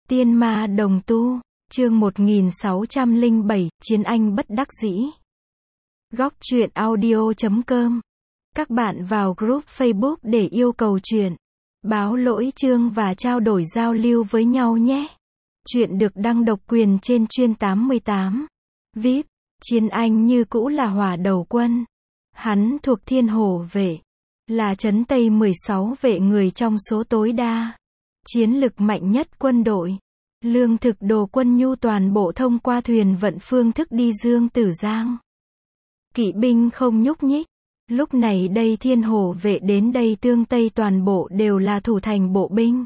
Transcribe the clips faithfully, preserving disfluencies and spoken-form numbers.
Tiên ma đồng tu, chương một nghìn sáu trăm lẻ bảy, Chiến Anh bất đắc dĩ. Góc truyện audio chấm com. Các bạn vào group Facebook để yêu cầu truyện, báo lỗi chương và trao đổi giao lưu với nhau nhé. Truyện được đăng độc quyền trên chuyên tám mươi tám. vê i pê, Chiến Anh như cũ là hỏa đầu quân. Hắn thuộc Thiên Hổ vệ, là trấn Tây mười sáu vệ người trong số tối đa. Chiến lực mạnh nhất quân đội. Lương thực đồ quân nhu toàn bộ thông qua thuyền vận phương thức đi Dương Tử Giang. Kỵ binh không nhúc nhích. Lúc này đây Thiên Hổ vệ đến đây tương Tây toàn bộ đều là thủ thành bộ binh.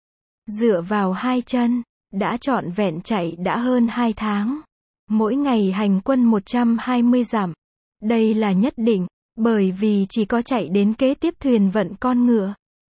Dựa vào hai chân, đã trọn vẹn chạy đã hơn hai tháng. Mỗi ngày hành quân một trăm hai mươi dặm. Đây là nhất định, bởi vì chỉ có chạy đến kế tiếp thuyền vận con ngựa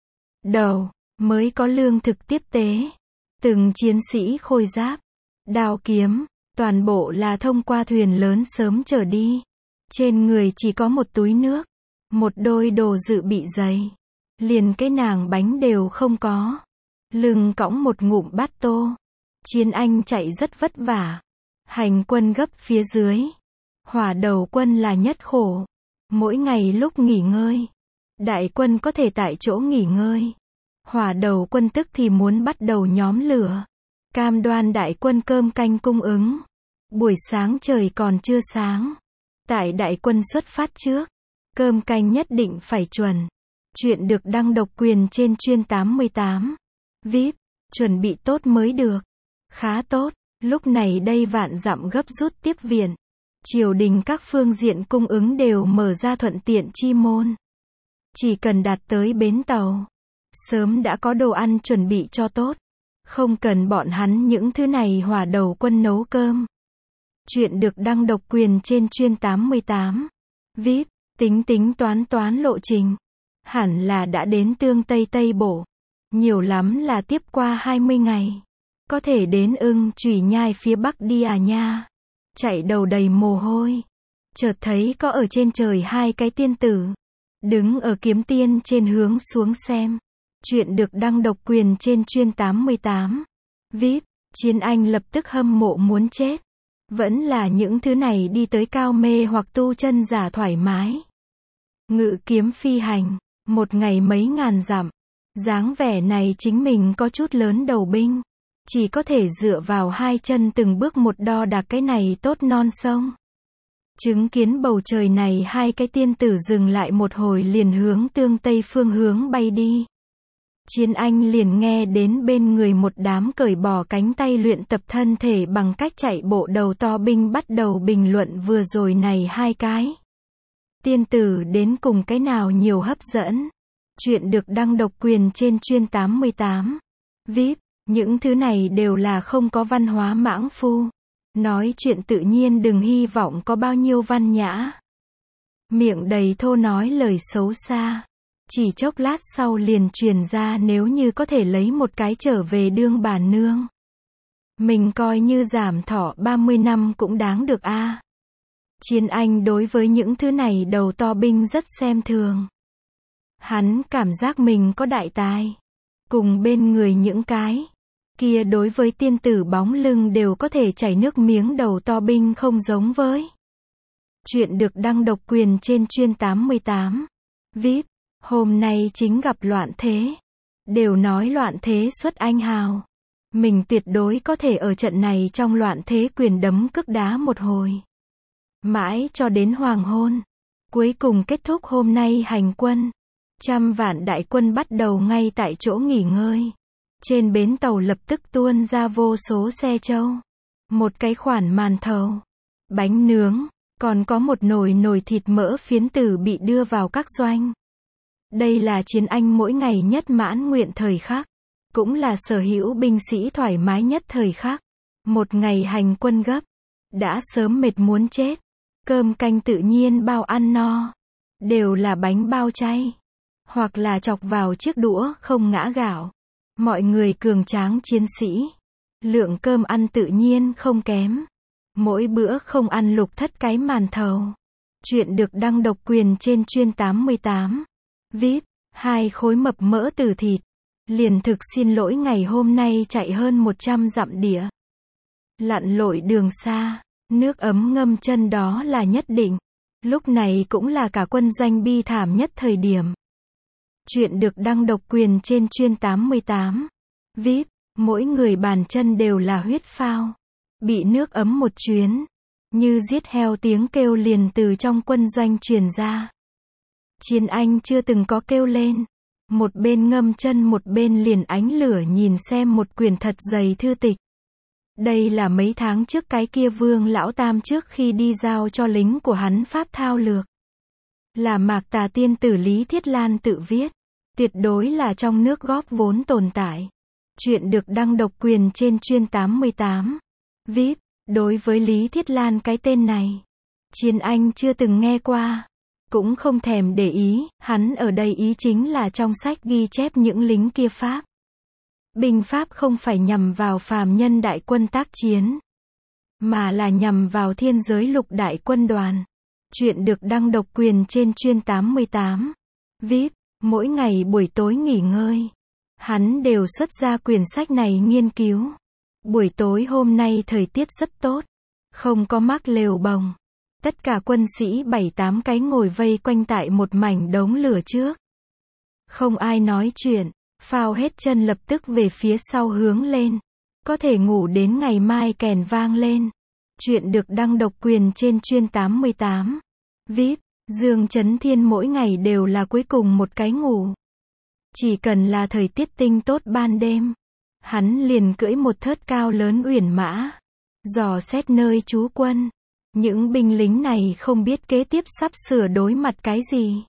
đầu, mới có lương thực tiếp tế. Từng chiến sĩ khôi giáp, đao kiếm, toàn bộ là thông qua thuyền lớn sớm chở đi. Trên người chỉ có một túi nước, một đôi đồ dự bị giày, liền cái nàng bánh đều không có. Lưng cõng một ngụm bát tô. Chiến Anh chạy rất vất vả. Hành quân gấp phía dưới. Hỏa đầu quân là nhất khổ. Mỗi ngày lúc nghỉ ngơi, đại quân có thể tại chỗ nghỉ ngơi. Hỏa đầu quân tức thì muốn bắt đầu nhóm lửa. Cam đoan đại quân cơm canh cung ứng. Buổi sáng trời còn chưa sáng. Tại đại quân xuất phát trước, cơm canh nhất định phải chuẩn. Chuyện được đăng độc quyền trên chuyên tám mươi tám. vê i pê, chuẩn bị tốt mới được. Khá tốt, lúc này đây vạn dặm gấp rút tiếp viện. Triều đình các phương diện cung ứng đều mở ra thuận tiện chi môn. Chỉ cần đạt tới bến tàu, sớm đã có đồ ăn chuẩn bị cho tốt. Không cần bọn hắn những thứ này hỏa đầu quân nấu cơm. Chuyện được đăng độc quyền trên chuyên tám mươi tám. vê i pê, tính tính toán toán lộ trình. Hẳn là đã đến tương Tây Tây Bộ. Nhiều lắm là tiếp qua hai mươi ngày. Có thể đến Ưng Chủy Nhai phía Bắc đi à nha. Chạy đầu đầy mồ hôi. Chợt thấy có ở trên trời hai cái tiên tử. Đứng ở kiếm tiên trên hướng xuống xem. Chuyện được đăng độc quyền trên chuyên tám mươi tám. vê i pê, Chiến Anh lập tức hâm mộ muốn chết. Vẫn là những thứ này đi tới cao mê hoặc tu chân giả thoải mái. Ngự kiếm phi hành, một ngày mấy ngàn dặm. Dáng vẻ này chính mình có chút lớn đầu binh. Chỉ có thể dựa vào hai chân từng bước một đo đạc cái này tốt non sông. Chứng kiến bầu trời này hai cái tiên tử dừng lại một hồi liền hướng tương Tây phương hướng bay đi. Chiến Anh liền nghe đến bên người một đám cởi bỏ cánh tay luyện tập thân thể bằng cách chạy bộ đầu to binh bắt đầu bình luận vừa rồi này hai cái tiên tử đến cùng cái nào nhiều hấp dẫn. Chuyện được đăng độc quyền trên chuyên tám mươi tám. vê i pê, những thứ này đều là không có văn hóa mãng phu. Nói chuyện tự nhiên đừng hy vọng có bao nhiêu văn nhã. Miệng đầy thô nói lời xấu xa. Chỉ chốc lát sau liền truyền ra nếu như có thể lấy một cái trở về đương bà nương. Mình coi như giảm thọ ba mươi năm cũng đáng được a. À. Chiến Anh đối với những thứ này đầu to binh rất xem thường. Hắn cảm giác mình có đại tài. Cùng bên người những cái kia đối với tiên tử bóng lưng đều có thể chảy nước miếng đầu to binh không giống với. Chuyện được đăng độc quyền trên chuyên tám mươi tám. vê i pê, hôm nay chính gặp loạn thế. Đều nói loạn thế xuất anh hào. Mình tuyệt đối có thể ở trận này trong loạn thế quyền đấm cước đá một hồi. Mãi cho đến hoàng hôn. Cuối cùng kết thúc hôm nay hành quân. Trăm vạn đại quân bắt đầu ngay tại chỗ nghỉ ngơi. Trên bến tàu lập tức tuôn ra vô số xe trâu. Một cái khoản màn thầu. Bánh nướng. Còn có một nồi nồi thịt mỡ phiến tử bị đưa vào các doanh. Đây là Chiến Anh mỗi ngày nhất mãn nguyện thời khắc. Cũng là sở hữu binh sĩ thoải mái nhất thời khắc. Một ngày hành quân gấp. Đã sớm mệt muốn chết. Cơm canh tự nhiên bao ăn no. Đều là bánh bao chay. Hoặc là chọc vào chiếc đũa không ngã gạo. Mọi người cường tráng chiến sĩ. Lượng cơm ăn tự nhiên không kém. Mỗi bữa không ăn lục thất cái màn thầu. Chuyện được đăng độc quyền trên chuyên tám mươi tám. vê i pê, hai khối mập mỡ từ thịt. Liền thực xin lỗi ngày hôm nay chạy hơn một trăm dặm đĩa. Lặn lội đường xa, nước ấm ngâm chân đó là nhất định. Lúc này cũng là cả quân doanh bi thảm nhất thời điểm. Chuyện được đăng độc quyền trên chuyên tám mươi tám. vê i pê, mỗi người bàn chân đều là huyết phao. Bị nước ấm một chuyến, như giết heo tiếng kêu liền từ trong quân doanh truyền ra. Chiến Anh chưa từng có kêu lên. Một bên ngâm chân một bên liền ánh lửa nhìn xem một quyển thật dày thư tịch. Đây là mấy tháng trước cái kia Vương Lão Tam trước khi đi giao cho lính của hắn pháp thao lược. Là Mạc Tà tiên tử Lý Thiết Lan tự viết. Tuyệt đối là trong nước góp vốn tồn tại. Chuyện được đăng độc quyền trên chuyên tám mươi tám. vê i pê, đối với Lý Thiết Lan cái tên này, Chiến Anh chưa từng nghe qua. Cũng không thèm để ý, hắn ở đây ý chính là trong sách ghi chép những lính kia Pháp. Binh Pháp không phải nhằm vào phàm nhân đại quân tác chiến, mà là nhằm vào thiên giới lục đại quân đoàn. Chuyện được đăng độc quyền trên chuyên tám mươi tám. vê i pê, mỗi ngày buổi tối nghỉ ngơi, hắn đều xuất ra quyển sách này nghiên cứu. Buổi tối hôm nay thời tiết rất tốt, không có mắc lều bồng. Tất cả quân sĩ bảy tám cái ngồi vây quanh tại một mảnh đống lửa trước. Không ai nói chuyện, phao hết chân lập tức về phía sau hướng lên. Có thể ngủ đến ngày mai kèn vang lên. Chuyện được đăng độc quyền trên chuyên tám mươi tám. vê i pê, Dương Chấn Thiên mỗi ngày đều là cuối cùng một cái ngủ. Chỉ cần là thời tiết tinh tốt ban đêm, hắn liền cưỡi một thớt cao lớn uyển mã, dò xét nơi trú quân. Những binh lính này không biết kế tiếp sắp sửa đối mặt cái gì.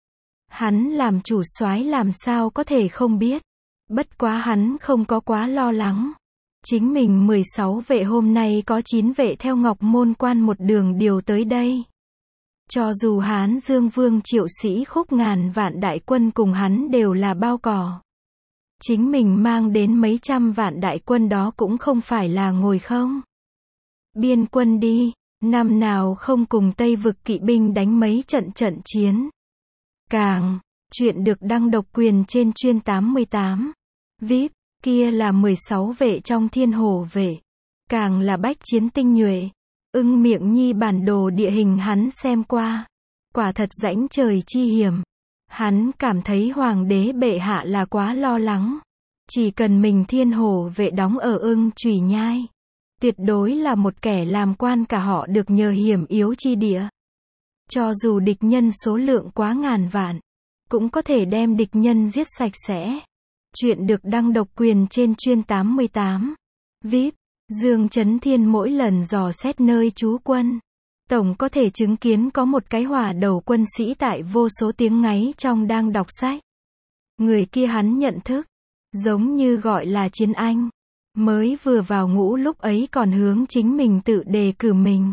Hắn làm chủ soái làm sao có thể không biết. Bất quá hắn không có quá lo lắng. Chính mình mười sáu vệ hôm nay có chín vệ theo Ngọc Môn Quan một đường điều tới đây. Cho dù Hán Dương Vương Triệu Sĩ khúc ngàn vạn đại quân cùng hắn đều là bao cỏ. Chính mình mang đến mấy trăm vạn đại quân đó cũng không phải là ngồi không. Biên quân đi. Năm nào không cùng Tây vực kỵ binh đánh mấy trận trận chiến. Càng, chuyện được đăng độc quyền trên chuyên tám mươi tám. vê i pê, kia là mười sáu vệ trong thiên hồ vệ. Càng là bách chiến tinh nhuệ. Ưng Miệng Nhi bản đồ địa hình hắn xem qua. Quả thật rãnh trời chi hiểm. Hắn cảm thấy hoàng đế bệ hạ là quá lo lắng. Chỉ cần mình thiên hồ vệ đóng ở Ưng Chùy Nhai, tuyệt đối là một kẻ làm quan cả họ được nhờ hiểm yếu chi địa. Cho dù địch nhân số lượng quá ngàn vạn, cũng có thể đem địch nhân giết sạch sẽ. Chuyện được đăng độc quyền trên chuyên tám mươi tám. vê i pê, Dương Chấn Thiên mỗi lần dò xét nơi trú quân, tổng có thể chứng kiến có một cái hỏa đầu quân sĩ tại vô số tiếng ngáy trong đang đọc sách. Người kia hắn nhận thức, giống như gọi là Chiến Anh. Mới vừa vào ngũ lúc ấy còn hướng chính mình tự đề cử mình.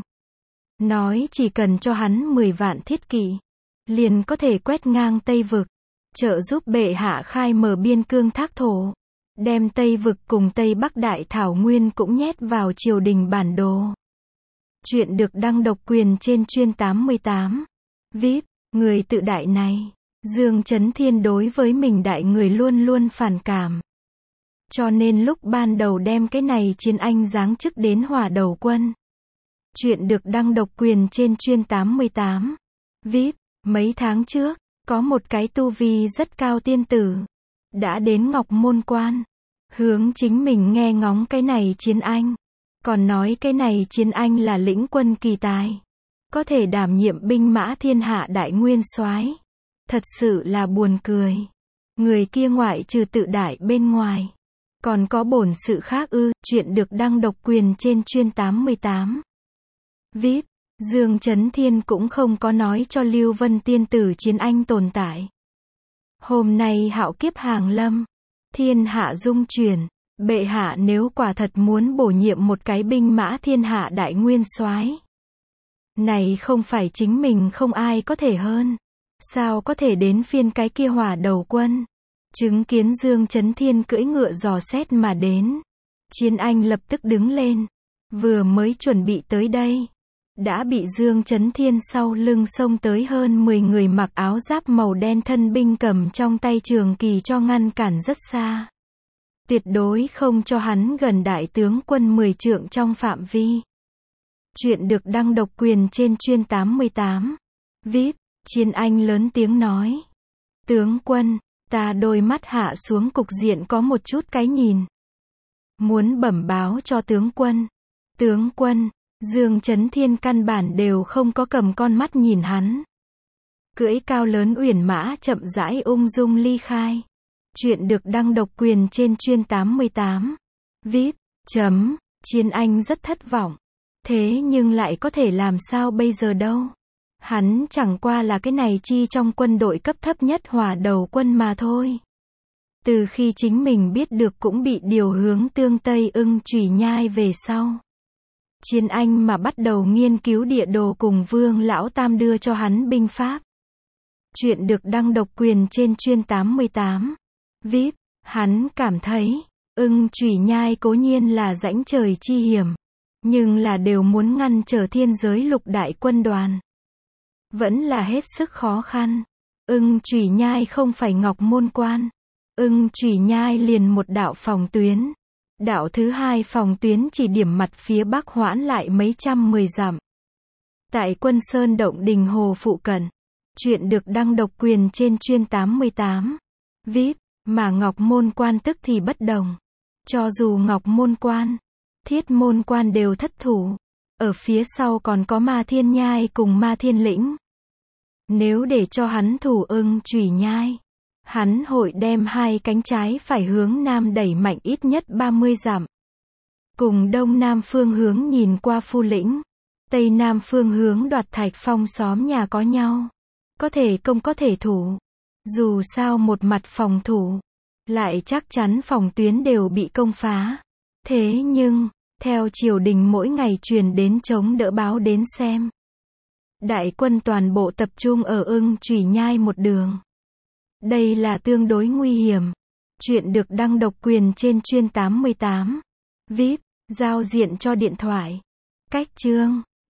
Nói chỉ cần cho hắn mười vạn thiết kỵ, liền có thể quét ngang Tây vực, trợ giúp bệ hạ khai mở biên cương thác thổ, đem Tây vực cùng Tây Bắc Đại Thảo Nguyên cũng nhét vào triều đình bản đồ. Chuyện được đăng độc quyền trên chuyên tám mươi tám. vê i pê, người tự đại này, Dương Chấn Thiên đối với mình đại người luôn luôn phản cảm. Cho nên lúc ban đầu đem cái này Chiến Anh giáng chức đến hỏa đầu quân. Chuyện được đăng độc quyền trên chuyên tám mươi tám. vê i pê, mấy tháng trước, có một cái tu vi rất cao tiên tử, đã đến Ngọc Môn Quan, hướng chính mình nghe ngóng cái này Chiến Anh. Còn nói cái này Chiến Anh là lĩnh quân kỳ tài, có thể đảm nhiệm binh mã thiên hạ đại nguyên soái. Thật sự là buồn cười. Người kia ngoại trừ tự đại bên ngoài, còn có bổn sự khác ư. Chuyện được đăng độc quyền trên chuyên tám mươi tám. vê i pê, Dương Chấn Thiên cũng không có nói cho Lưu Vân tiên tử Chiến Anh tồn tại. Hôm nay hạo kiếp hàng lâm, thiên hạ dung chuyển, bệ hạ nếu quả thật muốn bổ nhiệm một cái binh mã thiên hạ đại nguyên soái, này không phải chính mình không ai có thể hơn. Sao có thể đến phiên cái kia hỏa đầu quân. Chứng kiến Dương Chấn Thiên cưỡi ngựa dò xét mà đến, Chiến Anh lập tức đứng lên. Vừa mới chuẩn bị tới đây, đã bị Dương Chấn Thiên sau lưng xông tới hơn mười người mặc áo giáp màu đen thân binh cầm trong tay trường kỳ cho ngăn cản rất xa. Tuyệt đối không cho hắn gần đại tướng quân mười trượng trong phạm vi. Chuyện được đăng độc quyền trên chuyên tám mươi tám. vê i pê, Chiên Anh lớn tiếng nói. Tướng quân, ta đôi mắt hạ xuống cục diện có một chút cái nhìn. Muốn bẩm báo cho tướng quân. Tướng quân, Dương Chấn Thiên căn bản đều không có cầm con mắt nhìn hắn. Cưỡi cao lớn uyển mã chậm rãi ung dung ly khai. Chuyện được đăng độc quyền trên chuyên tám mươi tám. vê i pê, chấm, Chiên Anh rất thất vọng. Thế nhưng lại có thể làm sao bây giờ đâu. Hắn chẳng qua là cái này chi trong quân đội cấp thấp nhất hỏa đầu quân mà thôi. Từ khi chính mình biết được cũng bị điều hướng tương Tây Ưng Chủy Nhai về sau. Chiên Anh mà bắt đầu nghiên cứu địa đồ cùng Vương Lão Tam đưa cho hắn binh pháp. Chuyện được đăng độc quyền trên chuyên tám mươi tám. vê i pê, hắn cảm thấy, Ưng Chủy Nhai cố nhiên là rãnh trời chi hiểm. Nhưng là đều muốn ngăn trở thiên giới lục đại quân đoàn. Vẫn là hết sức khó khăn. Ưng Chủy Nhai không phải Ngọc Môn Quan. Ưng Chủy Nhai liền một đạo phòng tuyến. Đạo thứ hai phòng tuyến chỉ điểm mặt phía bắc hoãn lại mấy trăm mười dặm. Tại Quân Sơn Động Đình Hồ phụ cận. Chuyện được đăng độc quyền trên chuyên tám mươi tám. vê i pê, mà Ngọc Môn Quan tức thì bất đồng. Cho dù Ngọc Môn Quan, Thiết Môn Quan đều thất thủ. Ở phía sau còn có Ma Thiên Nhai cùng Ma Thiên Lĩnh. Nếu để cho hắn thủ Ưng Chủy Nhai, hắn hội đem hai cánh trái phải hướng nam đẩy mạnh ít nhất ba mươi dặm. Cùng đông nam phương hướng nhìn qua Phu Lĩnh. Tây nam phương hướng đoạt Thạch Phong xóm nhà có nhau. Có thể công có thể thủ. Dù sao một mặt phòng thủ, lại chắc chắn phòng tuyến đều bị công phá. Thế nhưng, theo triều đình mỗi ngày truyền đến chống đỡ báo đến xem. Đại quân toàn bộ tập trung ở Ưng Chủy Nhai một đường. Đây là tương đối nguy hiểm. Chuyện được đăng độc quyền trên chuyên tám mươi tám. vê i pê, giao diện cho điện thoại. Cách chương